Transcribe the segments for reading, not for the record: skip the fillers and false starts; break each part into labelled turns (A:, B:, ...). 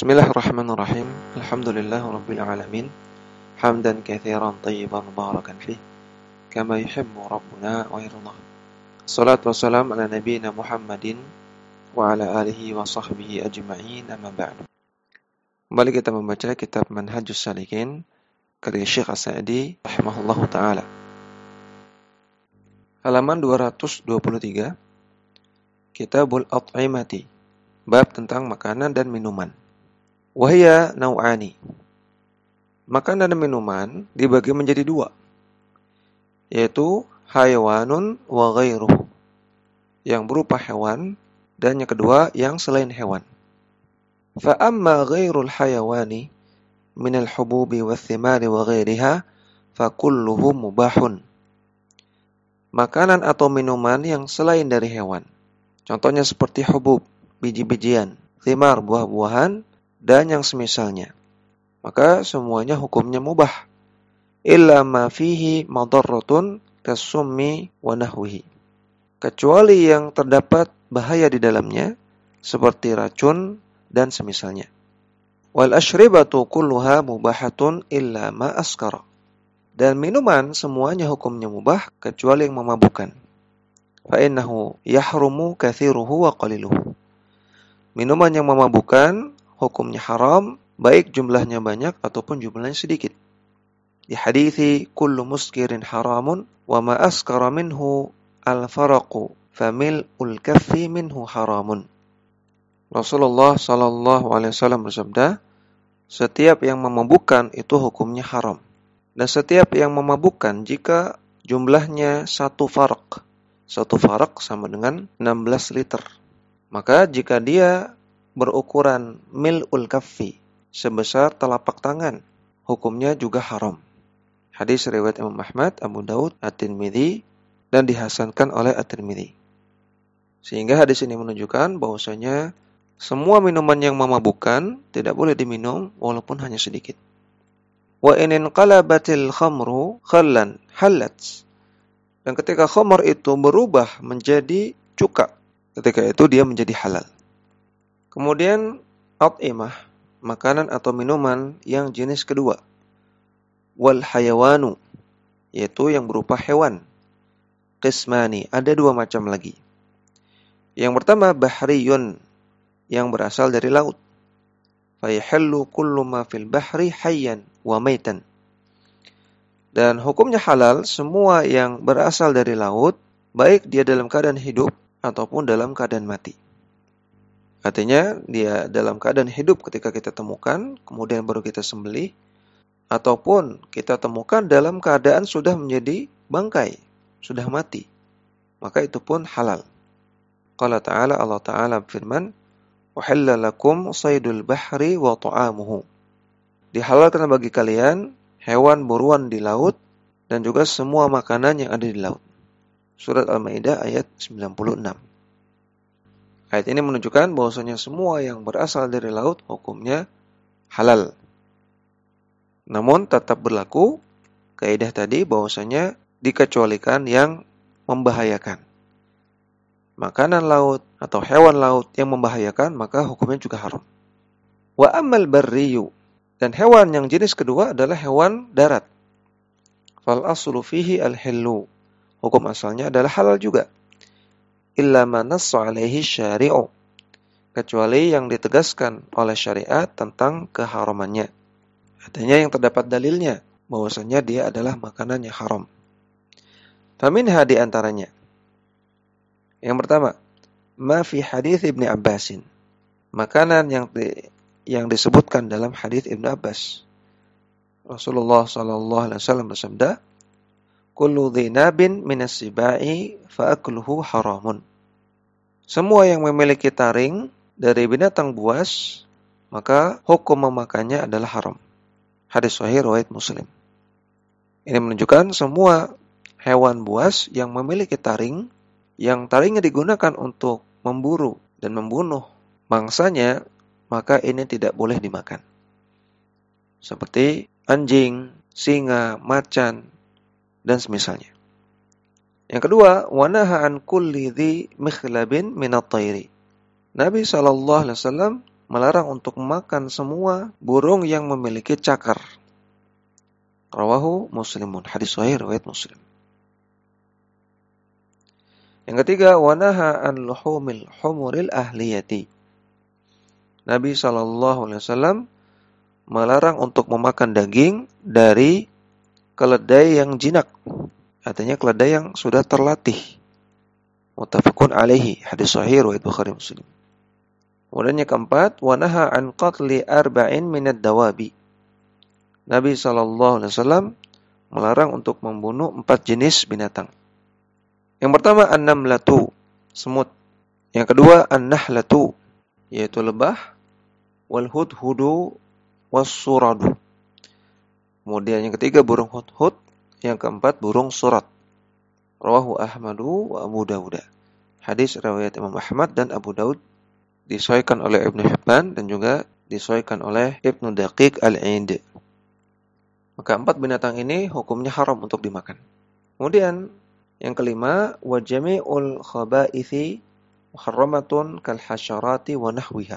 A: Bismillahirrahmanirrahim. Alhamdulillahirabbil alamin. Hamdan katsiran thayyiban mubarakan fih, kama yuhibbu rabbuna wa yardah. Shalatu wassalamu ala nabiyyina Muhammadin wa ala alihi wa sahbihi ajma'in, amma ba'du. Kembali kita membaca kitab Manhajus Salikin karya Syekh As-Sa'di rahimahullahu taala. Halaman 223. Kitabul At'imati. Bab tentang makanan dan minuman. Wahya nau'ani. Makanan dan minuman dibagi menjadi dua, yaitu hayawanun wa ghairuhu, yang berupa hewan, dan yang kedua yang selain hewan. Fa amma ghairul hayawani minal hububi wathimari wa ghairiha fa kulluhu mubahun. Makanan atau minuman yang selain dari hewan, contohnya seperti hubub, biji-bijian, thimar, buah-buahan, dan yang semisalnya, maka semuanya hukumnya mubah, illa ma fihi madarratun kasummi wa nahwihi, kecuali yang terdapat bahaya di dalamnya seperti racun dan semisalnya. Wal ashribatu kulluha mubahatun illa ma askara, dan minuman semuanya hukumnya mubah kecuali yang memabukkan. Fa innahu yahrumu kathiruhu wa qaliluhu, minuman yang memabukkan hukumnya haram, baik jumlahnya banyak ataupun jumlahnya sedikit. Di hadithi kullu muskirin haramun wa ma askara minhu al-faraqu famil'ul kaffi minhu haramun. Rasulullah sallallahu alaihi wasallam bersabda, setiap yang memabukkan itu hukumnya haram, dan setiap yang memabukkan jika jumlahnya satu farak sama dengan 16 liter, maka jika dia berukuran mil'ul kaffi, sebesar telapak tangan, hukumnya juga haram. Hadis riwayat Imam Ahmad, Abu Daud, At-Tirmidzi, dan dihasankan oleh At-Tirmidzi. Sehingga hadis ini menunjukkan bahwasanya semua minuman yang memabukkan tidak boleh diminum walaupun hanya sedikit. Wa in inqalabatil khamru khallan halat, dan ketika khamr itu berubah menjadi cuka, ketika itu dia menjadi halal. Kemudian at'imah, makanan atau minuman yang jenis kedua. Wal hayawanu, yaitu yang berupa hewan. Qismani, ada dua macam lagi. Yang pertama bahriyun, yang berasal dari laut. Fa yahallu kullu ma fil bahri hayyan wa maitan. Dan hukumnya halal semua yang berasal dari laut, baik dia dalam keadaan hidup ataupun dalam keadaan mati. Artinya dia dalam keadaan hidup ketika kita temukan, kemudian baru kita sembelih, ataupun kita temukan dalam keadaan sudah menjadi bangkai, sudah mati, maka itu pun halal. Qala ta'ala, Allah Ta'ala berfirman, uhilla lakum saydul bahri wa ta'amuhu, dihalalkan bagi kalian hewan buruan di laut dan juga semua makanan yang ada di laut. Surat Al-Maidah ayat 96. Ayat ini menunjukkan bahwasanya semua yang berasal dari laut hukumnya halal. Namun tetap berlaku kaidah tadi bahwasanya dikecualikan yang membahayakan. Makanan laut atau hewan laut yang membahayakan maka hukumnya juga haram. Wa ammal barriyu, dan hewan yang jenis kedua adalah hewan darat. Fal aslu fihi al-hillu, hukum asalnya adalah halal juga. Illa ma nassa alaihi syari'u, kecuali yang ditegaskan oleh syariat tentang keharamannya. Artinya yang terdapat dalilnya bahwasanya dia adalah makanan yang haram. Faminha, di antaranya. Yang pertama, ma fi hadits Ibnu Abbasin, makanan yang disebutkan dalam hadits Ibnu Abbas. Rasulullah sallallahu alaihi wasallam bersabda, kullu dhinabin minas sibai fa akluhu haramun. Semua yang memiliki taring dari binatang buas, maka hukum memakannya adalah haram. Hadis sahih riwayat Muslim. Ini menunjukkan semua hewan buas yang memiliki taring, yang taringnya digunakan untuk memburu dan membunuh mangsanya, maka ini tidak boleh dimakan. Seperti anjing, singa, macan, dan semisalnya. Yang kedua, wanaha an kulli dhi mikhlabin minat tayri. Nabi SAW melarang untuk makan semua burung yang memiliki cakar. Rawahu Muslimun. Hadis sahih riwayat Muslim. Yang ketiga, wa naha an luhumil humuril ahliyati. Nabi SAW melarang untuk memakan daging dari keledai yang jinak. Artinya keledai yang sudah terlatih. Muttafaqun alaihi. Hadis sahih riwayat Bukhari Muslim. Kemudian yang keempat, wa naha an qatli arba'in minad dawabi. Nabi SAW melarang untuk membunuh 4 jenis binatang. Yang pertama, an-namlatu, semut. Yang kedua, an-nahlatu, yaitu lebah. Wal-hudhudu, was-suradu. Kemudian yang ketiga, burung hudhud. Yang keempat, burung surat. Rawahu Ahmadu wa Abu Dawud. Hadis riwayat Imam Ahmad dan Abu Daud, disahihkan oleh Ibnu Hibban dan juga disahihkan oleh Ibnu Daqiq Al-Aid. Maka 4 binatang ini hukumnya haram untuk dimakan. Kemudian yang kelima, wa jami'ul khaba'ithi muharramatun kal hasyarati wa nahwiha.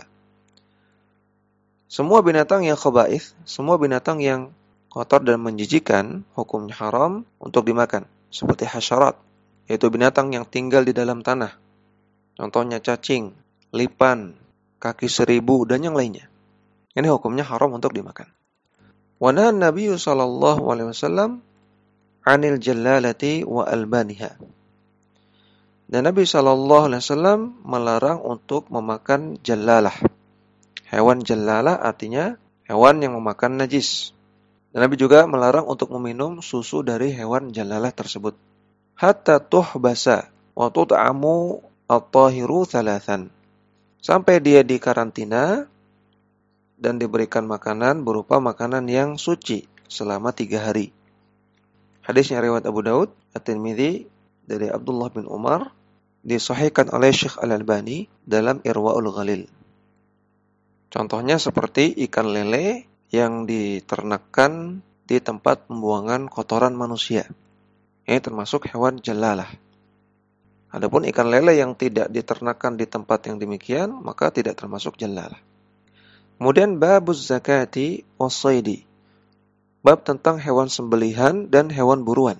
A: Semua binatang yang khaba'ith, semua binatang yang kotor dan menjijikan, hukumnya haram untuk dimakan. Seperti hasyarat, yaitu binatang yang tinggal di dalam tanah. Contohnya cacing, lipan, kaki seribu, dan yang lainnya. Ini hukumnya haram untuk dimakan. Wa nahan Nabi sallallahu alaihi wasallam 'anil jallalati wa albaniha. Dan Nabi sallallahu alaihi wasallam melarang untuk memakan jallalah. Hewan jallalah artinya hewan yang memakan najis. Dan Nabi juga melarang untuk meminum susu dari hewan jallalah tersebut. Hatta tuhbasa wa tut'amu at-tahiru thalathan. Sampai dia dikarantina dan diberikan makanan berupa makanan yang suci selama 3 hari. Hadisnya riwayat Abu Daud, At-Tirmidzi dari Abdullah bin Umar, disahihkan oleh Syekh Al-Albani dalam Irwaul Ghalil. Contohnya seperti ikan lele yang diternakkan di tempat pembuangan kotoran manusia. Ini termasuk hewan jallalah. Adapun ikan lele yang tidak diternakkan di tempat yang demikian, maka tidak termasuk jallalah. Kemudian babuz zakati was-saidi. Bab tentang hewan sembelihan dan hewan buruan.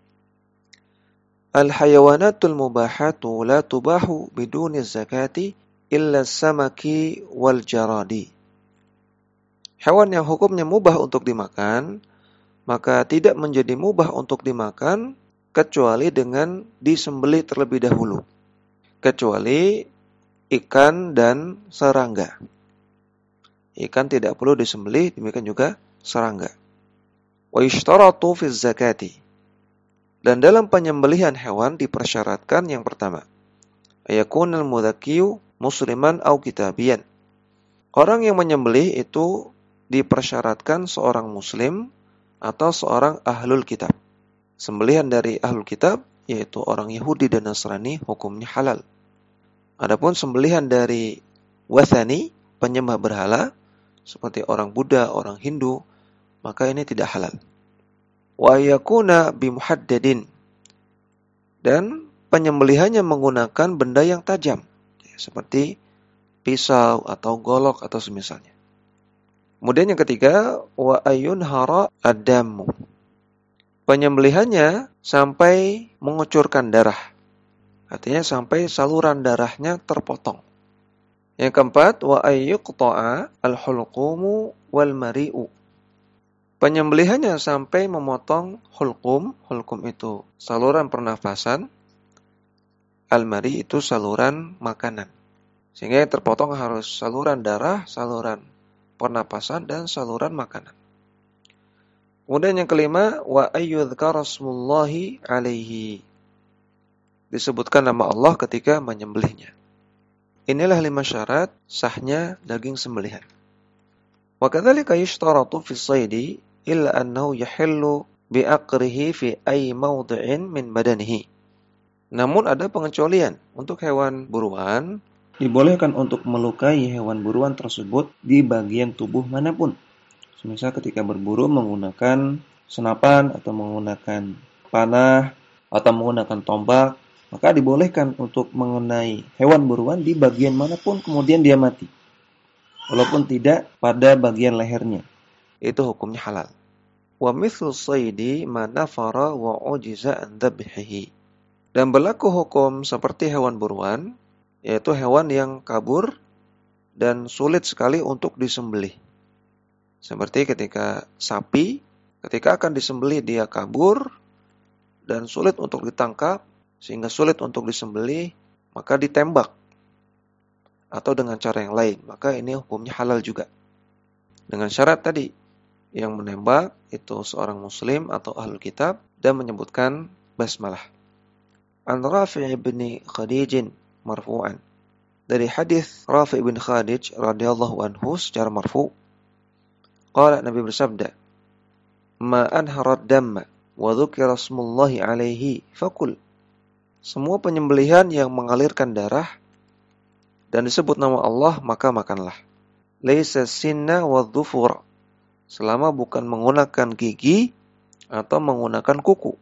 A: Al-hayawanatul mubahatu la tubahu biduni zakati illa samaki wal jaradi. Hewan yang hukumnya mubah untuk dimakan, maka tidak menjadi mubah untuk dimakan kecuali dengan disembelih terlebih dahulu. Kecuali ikan dan serangga. Ikan tidak perlu disembelih, demikian juga serangga. Wa yushtaratu fi zakati. Dan dalam penyembelihan hewan dipersyaratkan yang pertama, ayakunal mudzakiyu musliman au kitabiyan. Orang yang menyembelih itu dipersyaratkan seorang muslim atau seorang ahlul kitab. Sembelihan dari ahlul kitab, yaitu orang Yahudi dan Nasrani, hukumnya halal. Adapun sembelihan dari wathani, penyembah berhala, seperti orang Buddha, orang Hindu, maka ini tidak halal. Wa yakuna bimuhaddadin. Dan penyembelihannya menggunakan benda yang tajam, seperti pisau atau golok atau semisalnya. Kemudian yang ketiga, wa ayunhara ad-dammu. Penyembelihannya sampai mengucurkan darah. Artinya sampai saluran darahnya terpotong. Yang keempat, wa ayyuqta'a al-hulqumu wal mari'u. Penyembelihannya sampai memotong hulqum. Hulqum itu saluran pernafasan. Al-mari itu saluran makanan. Sehingga yang terpotong harus saluran darah, saluran pernapasan, dan saluran makanan. Kemudian yang kelima, wa ayyudhkara smullahi alaihi. Disebutkan nama Allah ketika menyembelihnya. Inilah 5 syarat sahnya daging sembelihan. Wa kadzalika yushtaratu fi as-saydi illa annahu yahillu bi'aqrihi fi ayyi mawdi'in min badanihi. Namun ada pengecualian untuk hewan buruan, dibolehkan untuk melukai hewan buruan tersebut di bagian tubuh manapun. Semisal ketika berburu menggunakan senapan atau menggunakan panah atau menggunakan tombak, maka dibolehkan untuk mengenai hewan buruan di bagian manapun kemudian dia mati.
B: walaupun tidak pada bagian lehernya.
A: Itu hukumnya halal. Wa mithlu saydi ma nafara wa ujiza an dhabhihi. Dan berlaku hukum seperti hewan buruan, yaitu hewan yang kabur dan sulit sekali untuk disembelih. Seperti ketika sapi, ketika akan disembelih dia kabur dan sulit untuk ditangkap, sehingga sulit untuk disembelih, maka ditembak atau dengan cara yang lain, maka ini hukumnya halal juga. Dengan syarat tadi, yang menembak itu seorang muslim atau ahlul kitab dan menyebutkan basmalah. An Rafi' bin Khadij marfu'an. Dari hadis Rafi' bin Khadij radhiyallahu anhu secara marfu', qala Nabi bersabda, "Ma anharat damma wa dzukira smullahi alaihi fakul." Semua penyembelihan yang mengalirkan darah dan disebut nama Allah, maka makanlah. Laisa sinna wa dhufur. Selama bukan menggunakan gigi atau menggunakan kuku.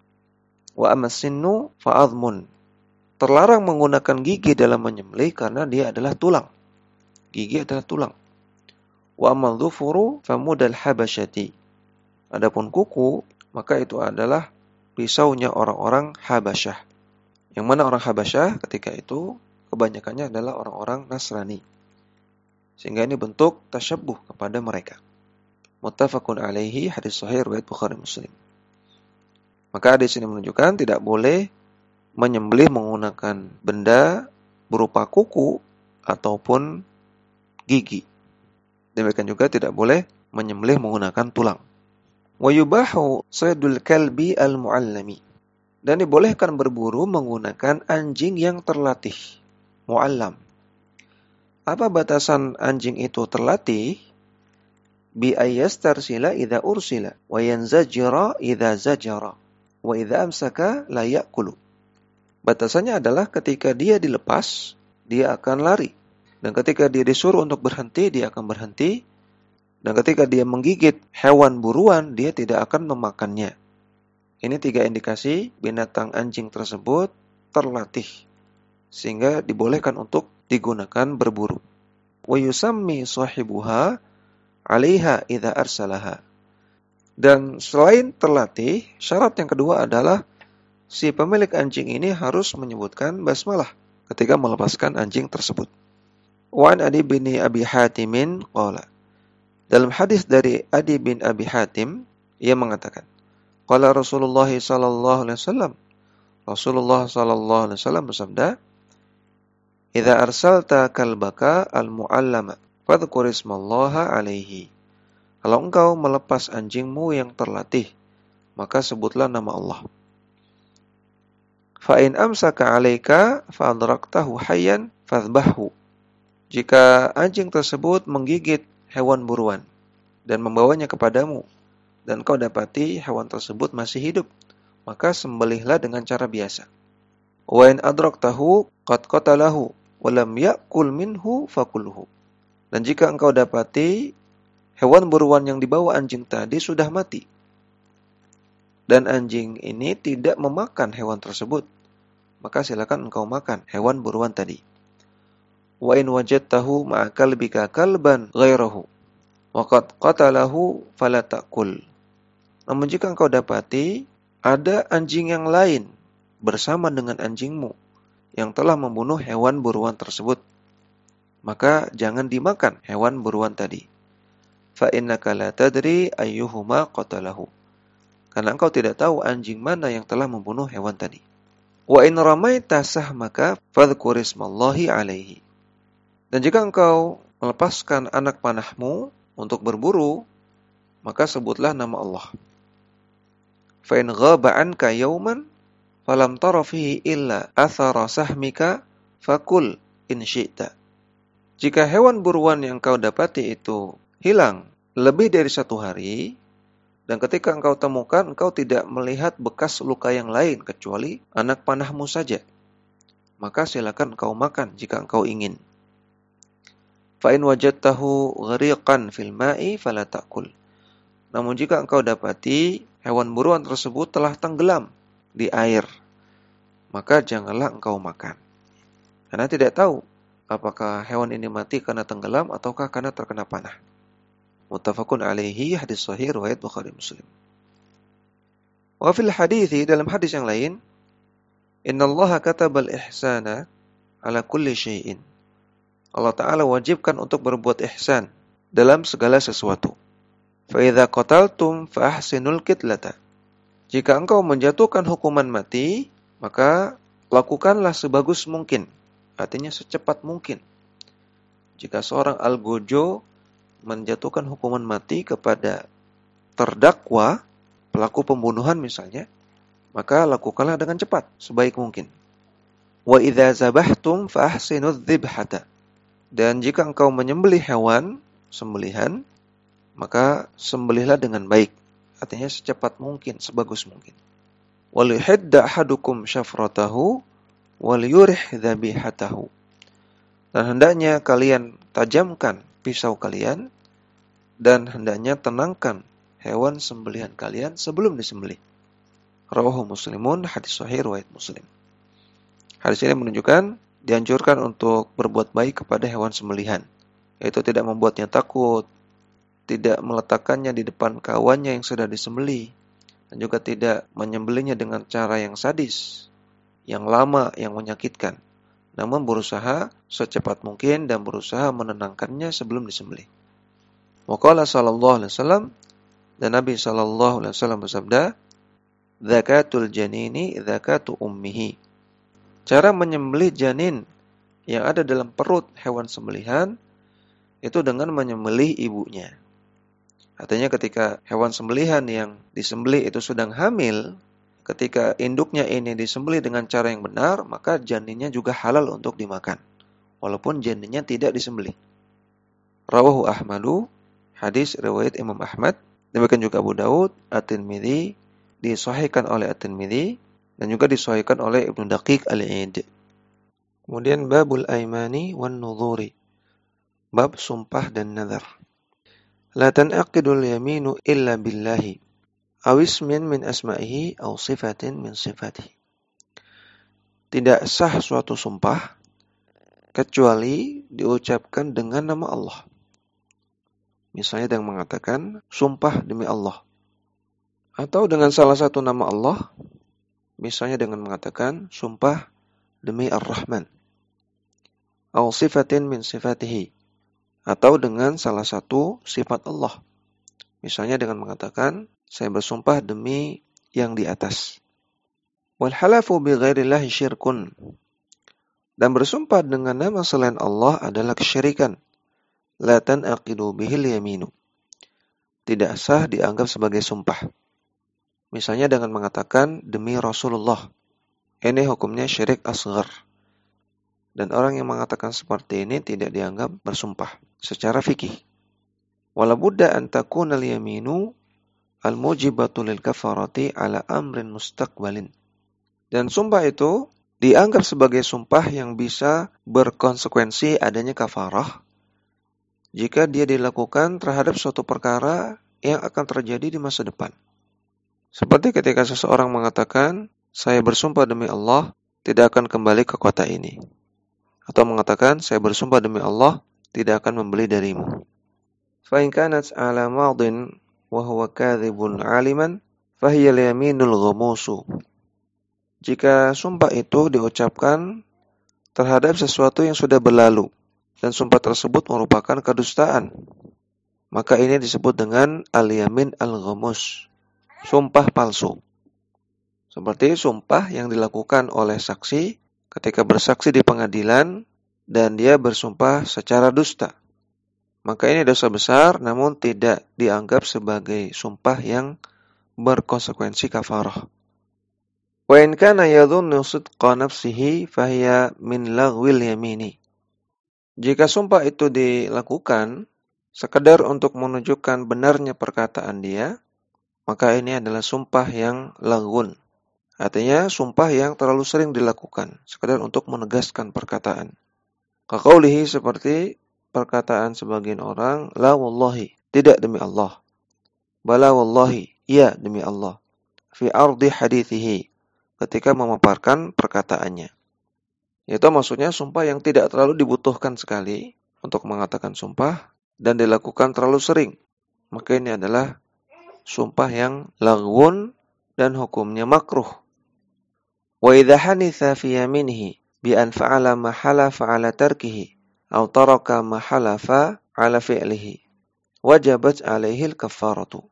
A: Wa amma sinnu fa'adhmun. Terlarang menggunakan gigi dalam menyembelih karena dia adalah tulang. Gigi adalah tulang. Wa amma dhufuru famudal habasyati. Adapun kuku, maka itu adalah pisaunya orang-orang Habasyah. Yang mana orang Habasyah ketika itu kebanyakannya adalah orang-orang Nasrani. Sehingga ini bentuk tasyabbuh kepada mereka. Muttafaqun alaihi, hadis sahih riwayat Bukhari Muslim. Maka hadis ini menunjukkan tidak boleh menyembelih menggunakan benda berupa kuku ataupun gigi. Demikian juga tidak boleh menyembelih menggunakan tulang. Wa yubahu saydul kalbi al-muallami. Dan dibolehkan berburu menggunakan anjing yang terlatih, muallam. Apa batasan anjing itu terlatih? Bi ayyastarsila idza ursila wa yanzajira idza zajara wa idza amsaka la ya'kulu. Batasannya adalah ketika dia dilepas, dia akan lari. Dan ketika dia disuruh untuk berhenti, dia akan berhenti. Dan ketika dia menggigit hewan buruan, dia tidak akan memakannya. Ini 3 indikasi binatang anjing tersebut terlatih, sehingga dibolehkan untuk digunakan berburu. Wa yusammi sahibuha 'alaiha idza arsalaha. Dan selain terlatih, syarat yang kedua adalah si pemilik anjing ini harus menyebutkan basmalah ketika melepaskan anjing tersebut. Wa an Adi bin Abi Hatim qala. Dalam hadis dari Adi bin Abi Hatim, ia mengatakan, qala Rasulullah sallallahu alaihi wasallam. Rasulullah sallallahu alaihi wasallam bersabda, "Idza arsalta kalbaka al-mu'allama, fadhkur ismallaha alaihi." Kalau engkau melepas anjingmu yang terlatih, maka sebutlah nama Allah. Fa in amsaka 'alaika fa adraktahu hayyan fadhbahhu. Jika anjing tersebut menggigit hewan buruan dan membawanya kepadamu, dan kau dapati hewan tersebut masih hidup, maka sembelihlah dengan cara biasa. Wa in adraktahu qad qatalahu wa lam ya'kul minhu fakulhu. Dan jika engkau dapati hewan buruan yang dibawa anjing tadi sudah mati, dan anjing ini tidak memakan hewan tersebut, maka silakan engkau makan hewan buruan tadi. Wa in wajadtahu ma'a kalbika kalban ghairahu wa qad qatalahu fala ta'kul. Namun jika engkau dapati ada anjing yang lain bersama dengan anjingmu yang telah membunuh hewan buruan tersebut, maka jangan dimakan hewan buruan tadi. Fa innaka la tadri ayyuhuma qatalahu. Karena engkau tidak tahu anjing mana yang telah membunuh hewan tadi. Wa in ramaita sahmaka fadhkur ismallahi alaihi. Dan jika engkau melepaskan anak panahmu untuk berburu, maka sebutlah nama Allah. Fa in ghaba anka yawman falam tara fihi illa athara sahmika fakul in syi'ta. Jika hewan buruan yang engkau dapati itu hilang lebih dari 1 hari, dan ketika engkau temukan engkau tidak melihat bekas luka yang lain kecuali anak panahmu saja, maka silakan engkau makan jika engkau ingin. Fa in wajadtahu ghariqan fil ma'i fala ta'kul. Namun jika engkau dapati hewan buruan tersebut telah tenggelam di air, maka janganlah engkau makan. Karena tidak tahu apakah hewan ini mati karena tenggelam ataukah karena terkena panah. Muttafaqun alaihi, hadis sahih riwayat Bukhari Muslim. Wa fil hadithi, dalam hadis yang lain, innallaha katabal ihsana ala kulli syai'in. Allah Ta'ala wajibkan untuk berbuat ihsan dalam segala sesuatu. Fa idza qataltum fa ahsinul qitlata. Jika engkau menjatuhkan hukuman mati, maka lakukanlah sebagus mungkin. Artinya secepat mungkin. Jika seorang algojo menjatuhkan hukuman mati kepada terdakwa, pelaku pembunuhan misalnya, maka lakukanlah dengan cepat, sebaik mungkin. Wa idza zabahtum fa ahsinudz dzibhata. Dan jika engkau menyembelih hewan, sembelihan, maka sembelihlah dengan baik. Artinya secepat mungkin, sebagus mungkin. Wal yuhidda ahadukum syafratahu wal yurih dzabihatahu. Dan hendaknya kalian tajamkan pisau kalian dan hendaknya tenangkan hewan sembelihan kalian sebelum disembelih. Rawahu Muslimun, hadis sahih riwayat Muslim. Hadis ini menunjukkan dianjurkan untuk berbuat baik kepada hewan sembelihan, yaitu tidak membuatnya takut, tidak meletakkannya di depan kawannya yang sudah disembelih, dan juga tidak menyembelihnya dengan cara yang sadis, yang lama, yang menyakitkan. Namun berusaha secepat mungkin dan berusaha menenangkannya sebelum disembelih. Wa qala sallallahu alaihi wasallam, dan Nabi sallallahu alaihi wasallam bersabda, "Zakatul janini zakatu ummihi." Cara menyembelih janin yang ada dalam perut hewan sembelihan itu dengan menyembelih ibunya. Artinya ketika hewan sembelihan yang disembelih itu sedang hamil, ketika induknya ini disembelih dengan cara yang benar, maka janinnya juga halal untuk dimakan, walaupun janinnya tidak disembelih. Rawahu Ahmadu, hadis riwayat Imam Ahmad, demikian juga Abu Daud, At-Tirmidzi, disahihkan oleh At-Tirmidzi, dan juga disahihkan oleh Ibnu Daqiq Al-Id. Kemudian babul aimani wan nudhuri, bab sumpah dan nazar. La tanaqidul yaminu illa billahi aw ismin min asma'ihi aw sifatin min sifatihi. Tidak sah suatu sumpah kecuali diucapkan dengan nama Allah. Misalnya dengan mengatakan sumpah demi Allah, atau dengan salah satu nama Allah, misalnya dengan mengatakan sumpah demi Ar-Rahman, aw sifatin min sifatihi, atau dengan salah satu sifat Allah. Misalnya dengan mengatakan, saya bersumpah demi yang di atas. Wal halafu bi ghairillahi syirkun. Dan bersumpah dengan nama selain Allah adalah kesyirikan. La tanqidu bihil yaminu. Tidak sah dianggap sebagai sumpah. Misalnya dengan mengatakan demi Rasulullah. Ini hukumnya syirik asghar. Dan orang yang mengatakan seperti ini tidak dianggap bersumpah secara fikih. Wala budda an takuna al-yaminu al-mujibatu lil kafarati ala amrin mustaqbalin. Dan sumpah itu dianggap sebagai sumpah yang bisa berkonsekuensi adanya kafarah jika dia dilakukan terhadap suatu perkara yang akan terjadi di masa depan. Seperti ketika seseorang mengatakan, saya bersumpah demi Allah tidak akan kembali ke kota ini. Atau mengatakan, saya bersumpah demi Allah tidak akan membeli darimu. Fa in kanat ala madin wa huwa kadhibun aliman fa hiya al-yaminul ghamusu. Jika sumpah itu diucapkan terhadap sesuatu yang sudah berlalu dan sumpah tersebut merupakan kedustaan, maka ini disebut dengan al-yamin al-ghamus, sumpah palsu. Seperti sumpah yang dilakukan oleh saksi ketika bersaksi di pengadilan dan dia bersumpah secara dusta. Maka ini dosa besar namun tidak dianggap sebagai sumpah yang berkonsekuensi kafarah. Wa in kana yadhunnu sidqa nafsihi fahiya min laghwil yamini. Jika sumpah itu dilakukan sekedar untuk menunjukkan benarnya perkataan dia, maka ini adalah sumpah yang laghun. Artinya sumpah yang terlalu sering dilakukan, sekedar untuk menegaskan perkataan. Kaqaulihi, seperti perkataan sebagian orang, la wallahi, tidak demi Allah. Bala wallahi, ya demi Allah. Fi ardi hadithihi, ketika memaparkan perkataannya. Itu maksudnya sumpah yang tidak terlalu dibutuhkan sekali untuk mengatakan sumpah dan dilakukan terlalu sering. Maka ini adalah sumpah yang laghun dan hukumnya makruh. Wa idza hanitha fi yaminihi bi an fa'ala ma halafa 'ala tarkihi aw taraka ma halafa 'ala fi'lihi wajabat 'alaihi al-kaffaratu.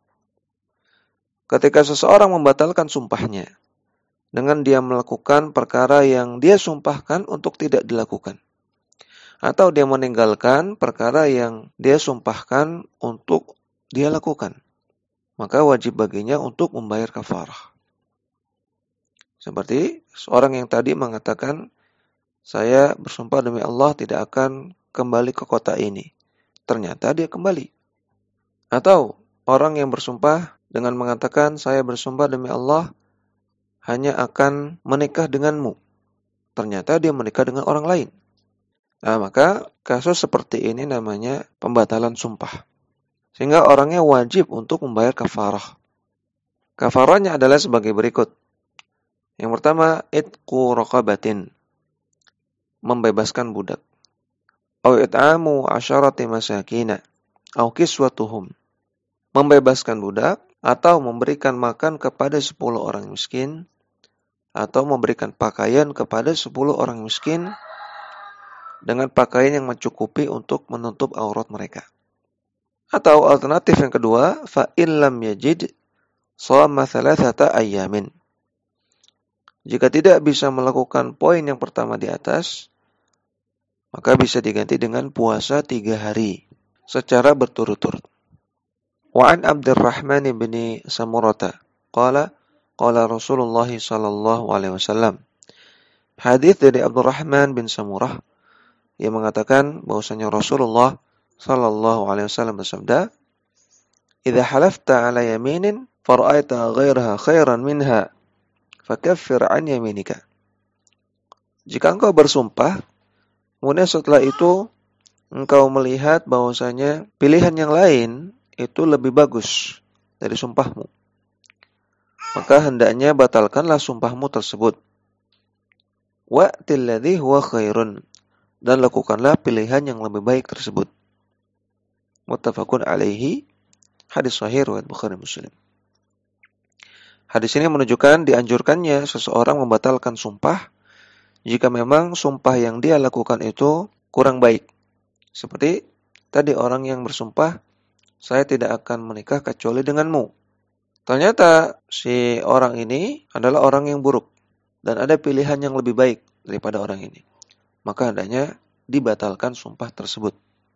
A: Ketika seseorang membatalkan sumpahnya dengan dia melakukan perkara yang dia sumpahkan untuk tidak dilakukan, atau dia meninggalkan perkara yang dia sumpahkan untuk dia lakukan, maka wajib baginya untuk membayar kafarah. Seperti seorang yang tadi mengatakan, saya bersumpah demi Allah tidak akan kembali ke kota ini. Ternyata dia kembali. Atau orang yang bersumpah dengan mengatakan, saya bersumpah demi Allah hanya akan menikah denganmu. Ternyata dia menikah dengan orang lain. Nah, maka kasus seperti ini namanya pembatalan sumpah. Sehingga orangnya wajib untuk membayar kafarah. Kafarahnya adalah sebagai berikut. Yang pertama, itqu raqabatin, membebaskan budak. Au it'amu 'asharati masakina, au kiswatuhum, membebaskan budak atau memberikan makan kepada 10 orang miskin, atau memberikan pakaian kepada 10 orang miskin dengan pakaian yang mencukupi untuk menutup aurat mereka. Atau alternatif yang kedua, fa illam yajid shama 3 ayyamin. Jika tidak bisa melakukan poin yang pertama di atas, maka bisa diganti dengan puasa 3 hari secara berturut-turut. Wa an Abdurrahman bin Samurata qala Rasulullah sallallahu alaihi wasallam. Hadis dari Abdurrahman bin Samurah yang mengatakan bahwasanya Rasulullah sallallahu alaihi wasallam bersabda, "Idza halafta 'ala yaminin fara'aita ghairaha khairan minha, fakaffir 'an yaminika." Jika engkau bersumpah, kemudian setelah itu engkau melihat bahwasanya pilihan yang lain itu lebih bagus dari sumpahmu, maka hendaknya batalkanlah sumpahmu tersebut. Wa'til ladzi huwa khairun, dan lakukanlah pilihan yang lebih baik tersebut. Muttafaqun alaihi, hadis sahih riwayat Bukhari Muslim. Hadis ini menunjukkan dianjurkannya seseorang membatalkan sumpah jika memang sumpah yang dia lakukan itu kurang baik. Seperti tadi orang yang bersumpah, saya tidak akan menikah kecuali denganmu. Ternyata si orang ini adalah orang yang buruk dan ada pilihan yang lebih baik daripada orang ini. Maka hendaknya dibatalkan sumpah tersebut.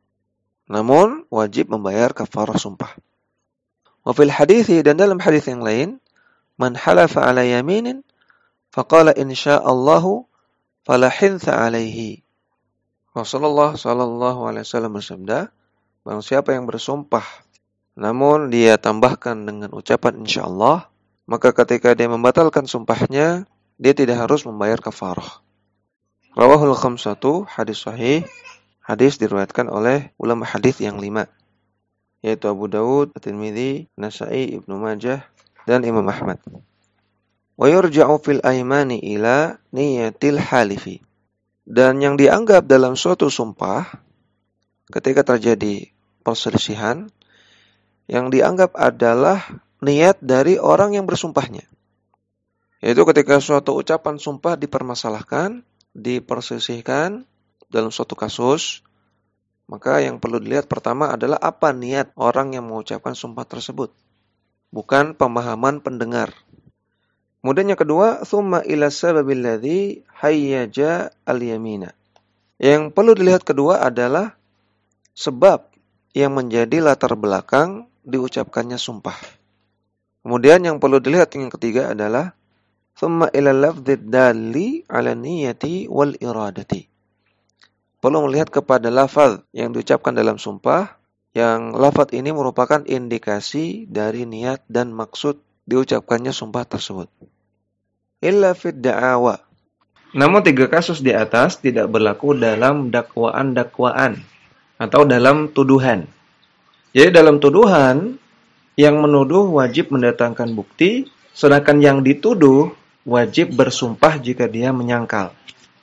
A: Namun wajib membayar kafarah sumpah. Wa fil hadithi, dan dalam hadis yang lain, man halafa 'ala yaminin faqala insyaallahu fala hintha 'alaihi. Rasulullah sallallahu alaihi wasallam bersabda, barang siapa yang bersumpah namun dia tambahkan dengan ucapan insyaallah, maka ketika dia membatalkan sumpahnya, dia tidak harus membayar kafarah. Rawahul khamsatu, hadis sahih. Hadis diriwayatkan oleh ulama hadis yang 5, yaitu Abu Dawud, At-Tirmidzi, Nasa'i, Ibnu Majah, dan Imam Ahmad. Wa yurja'u fil aymani ila niyatil halifi. Dan yang dianggap dalam suatu sumpah, ketika terjadi perselisihan, yang dianggap adalah niat dari orang yang bersumpahnya. Yaitu ketika suatu ucapan sumpah dipermasalahkan, diperselisihkan dalam suatu kasus, maka yang perlu dilihat pertama adalah apa niat orang yang mengucapkan sumpah tersebut, bukan pemahaman pendengar. Kemudian yang kedua, tsumma ila sababil ladzi hayyaja al-yamina. Yang perlu dilihat kedua adalah sebab yang menjadi latar belakang diucapkannya sumpah. Kemudian yang perlu dilihat yang ketiga adalah tsumma ila lafdzid dalli 'ala niyyati wal iradati. Perlu melihat kepada lafaz yang diucapkan dalam sumpah, yang lafaz ini merupakan indikasi dari niat dan maksud diucapkannya sumpah tersebut. Illa fid da'awa. Namun 3 kasus di atas tidak berlaku dalam dakwaan-dakwaan atau dalam tuduhan. Jadi dalam tuduhan, yang menuduh wajib mendatangkan bukti, sedangkan yang dituduh wajib bersumpah jika dia menyangkal.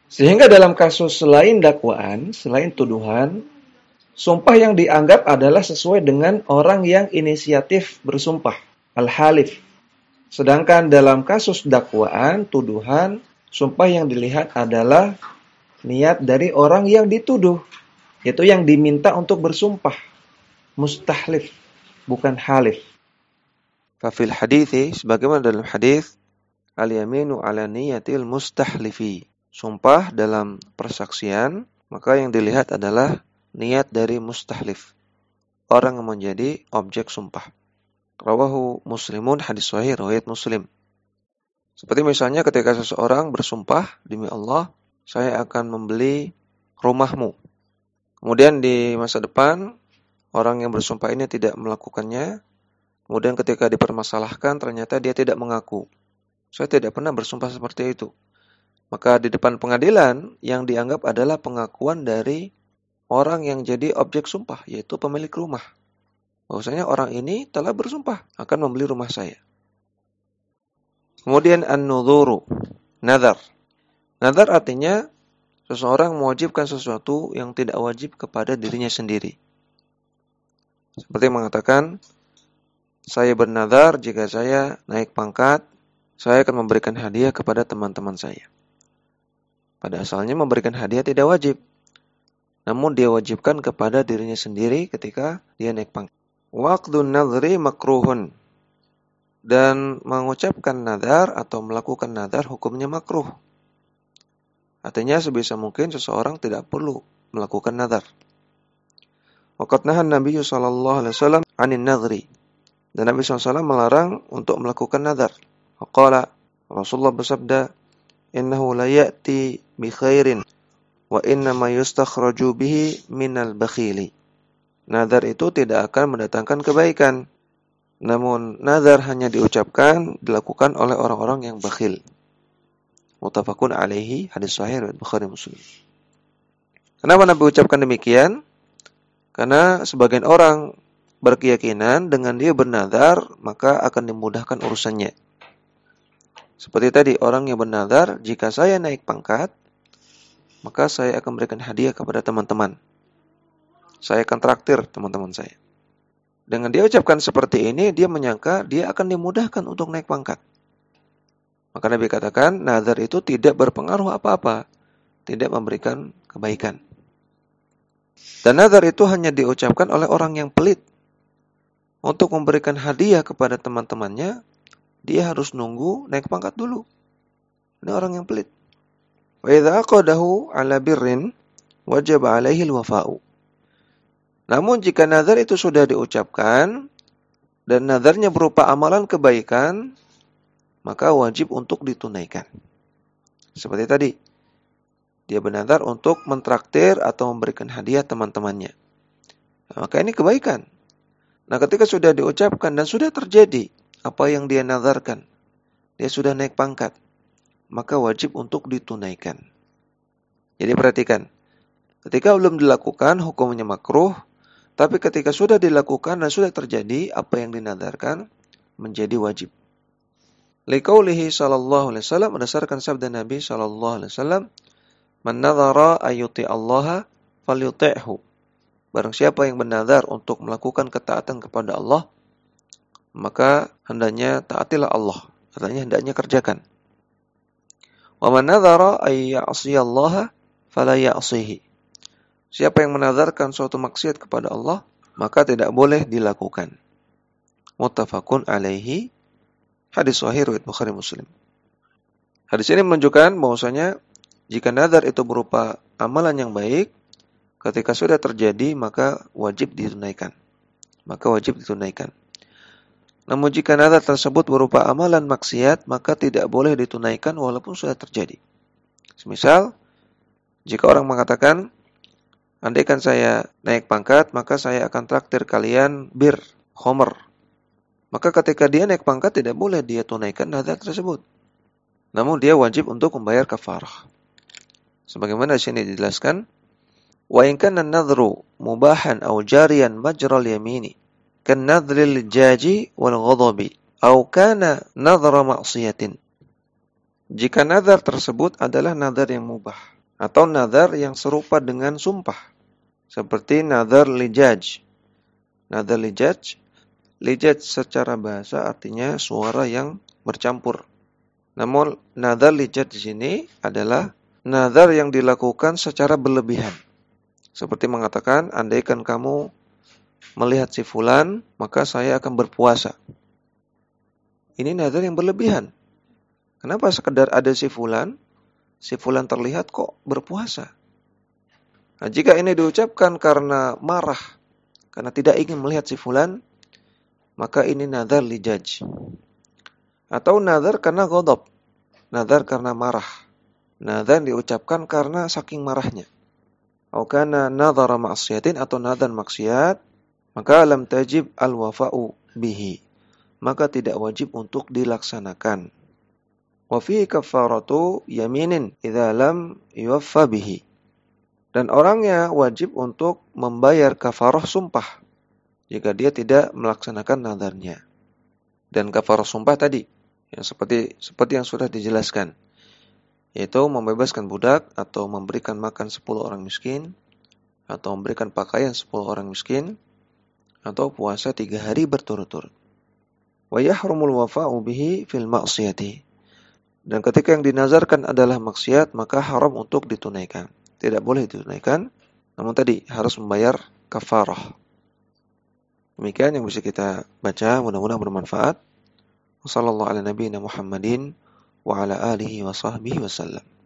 A: Sehingga dalam kasus selain dakwaan, selain tuduhan, sumpah yang dianggap adalah sesuai dengan orang yang inisiatif bersumpah, al-halif. Sedangkan dalam kasus dakwaan, tuduhan, sumpah yang dilihat adalah niat dari orang yang dituduh, yaitu yang diminta untuk bersumpah. Mustahlif, bukan halif. Fafil hadithi, sebagaimana dalam hadis, al-yaminu ala niyatil mustahlifi. Sumpah dalam persaksian, maka yang dilihat adalah niat dari mustahlif, orang yang menjadi objek sumpah. Rawahu Muslimun, hadis sahih riwayat Muslim. Seperti misalnya ketika seseorang bersumpah, demi Allah, saya akan membeli rumahmu. Kemudian di masa depan, orang yang bersumpah ini tidak melakukannya. Kemudian ketika dipermasalahkan, ternyata dia tidak mengaku. Saya tidak pernah bersumpah seperti itu. Maka di depan pengadilan, yang dianggap adalah pengakuan dari orang yang jadi objek sumpah, yaitu pemilik rumah. Bahwasanya orang ini telah bersumpah akan membeli rumah saya. Kemudian an-nudhuru, nazar. Nazar artinya seseorang mewajibkan sesuatu yang tidak wajib kepada dirinya sendiri. Seperti mengatakan, saya bernazar jika saya naik pangkat, saya akan memberikan hadiah kepada teman-teman saya. Pada asalnya memberikan hadiah tidak wajib, namun dia wajibkan kepada dirinya sendiri ketika dia naik pangkat. Waqdun nadhri makruhun. Dan mengucapkan nadhar atau melakukan nadhar hukumnya makruh. Artinya sebisa mungkin seseorang tidak perlu melakukan nadhar. Waqad nahan Nabi sallallahu alaihi wasallam 'anil nadhri. Dan Nabi SAW melarang untuk melakukan nadhar. Waqala, Rasulullah bersabda, innahu la ya'ti bi khairin wa inna ma yustakhraju bihi minal bakhili. Nadhar itu tidak akan mendatangkan kebaikan. Namun nadhar hanya diucapkan, dilakukan oleh orang-orang yang bakhil. Muttafaqun alaihi, hadis sahih riwayat Bukhari Muslim. Kenapa Nabi ucapkan demikian? Karena sebagian orang berkeyakinan dengan dia bernadhar maka akan dimudahkan urusannya. Seperti tadi, orang yang bernadhar, jika saya naik pangkat, maka saya akan berikan hadiah kepada teman-teman. Saya akan traktir teman-teman saya. Dengan dia ucapkan seperti ini, dia menyangka dia akan dimudahkan untuk naik pangkat. Maka Nabi katakan, nazar itu tidak berpengaruh apa-apa, tidak memberikan kebaikan. Dan nazar itu hanya diucapkan oleh orang yang pelit. Untuk memberikan hadiah kepada teman-temannya, dia harus nunggu naik pangkat dulu. Ini orang yang pelit. Wa idza aqadahu 'ala birrin wajaba 'alaihi al-wafa'u. Namun jika nazar itu sudah diucapkan dan nazarnya berupa amalan kebaikan, maka wajib untuk ditunaikan. Seperti tadi, dia bernazar untuk mentraktir atau memberikan hadiah teman-temannya. Nah, maka ini kebaikan. Nah, ketika sudah diucapkan dan sudah terjadi apa yang dia nazarkan, dia sudah naik pangkat, maka wajib untuk ditunaikan. Jadi perhatikan, ketika belum dilakukan hukumnya makruh, tapi ketika sudah dilakukan dan sudah terjadi apa yang dinazarkan, menjadi wajib. Liqaulihi sallallahu alaihi wasallam, berdasarkan sabda Nabi sallallahu alaihi wasallam, man nadhara ayyuti Allah falyuti'hu. Barang siapa yang bernazar untuk melakukan ketaatan kepada Allah, maka hendaknya taatilah Allah, artinya hendaknya kerjakan. Wa man nadhara ay ya'siyallaha fala ya'sihi. Siapa yang menazarkan suatu maksiat kepada Allah, maka tidak boleh dilakukan. Muttafaqun alaihi, hadis sahih riwayat Bukhari Muslim. Hadis ini menunjukkan bahwasanya jika nazar itu berupa amalan yang baik, ketika sudah terjadi maka wajib ditunaikan. Namun jika nazar tersebut berupa amalan maksiat, maka tidak boleh ditunaikan walaupun sudah terjadi. Semisal, jika orang mengatakan, andaikan saya naik pangkat, maka saya akan traktir kalian bir, khomer. Maka ketika dia naik pangkat, tidak boleh dia tunaikan nazar tersebut. Namun dia wajib untuk membayar kafarah. Sebagaimana di sini dijelaskan, wa in kana an-nadhru mubahan aw jariyan majral yamini kan nadhril jaji wal ghadabi aw kana nadhra ma'siyatin. Jika nazar tersebut adalah nazar yang mubah Atau nazar yang serupa dengan sumpah. Seperti nazar lijaj. Nazar lijaj. Lijaj secara bahasa artinya suara yang bercampur. Namun nazar lijaj di sini adalah nazar yang dilakukan secara berlebihan. Seperti mengatakan, andaikan kamu melihat si fulan, maka saya akan berpuasa. Ini nazar yang berlebihan. Kenapa sekedar ada si fulan terlihat kok berpuasa? Nah, jika ini diucapkan karena marah, karena tidak ingin melihat si fulan, maka ini nazar lijaj. Atau nazar karena ghadab, nazar karena marah. Nazar diucapkan karena saking marahnya. Atau karena nazar maksiatin atau nazar maksiat, maka lam tajib al-wafa'u bihi. Maka tidak wajib untuk dilaksanakan. Wa fihi kafaratu yaminin idza lam yuwaffa bihi. Dan orangnya wajib untuk membayar kafarah sumpah jika dia tidak melaksanakan nadarnya. Dan kafarah sumpah tadi yang seperti yang sudah dijelaskan, yaitu membebaskan budak atau memberikan makan 10 orang miskin atau memberikan pakaian 10 orang miskin atau puasa 3 hari berturut-turut. Wa yahrumul wafa'u bihi fil ma'siyati. Dan ketika yang dinazarkan adalah maksiat, maka haram untuk ditunaikan. Tidak boleh ditunaikan, namun tadi harus membayar kafarah. Demikian yang bisa kita baca, mudah-mudahan bermanfaat. Wassallallahu ala nabiyyina Muhammadin wa ala alihi wa sahbihi wasallam.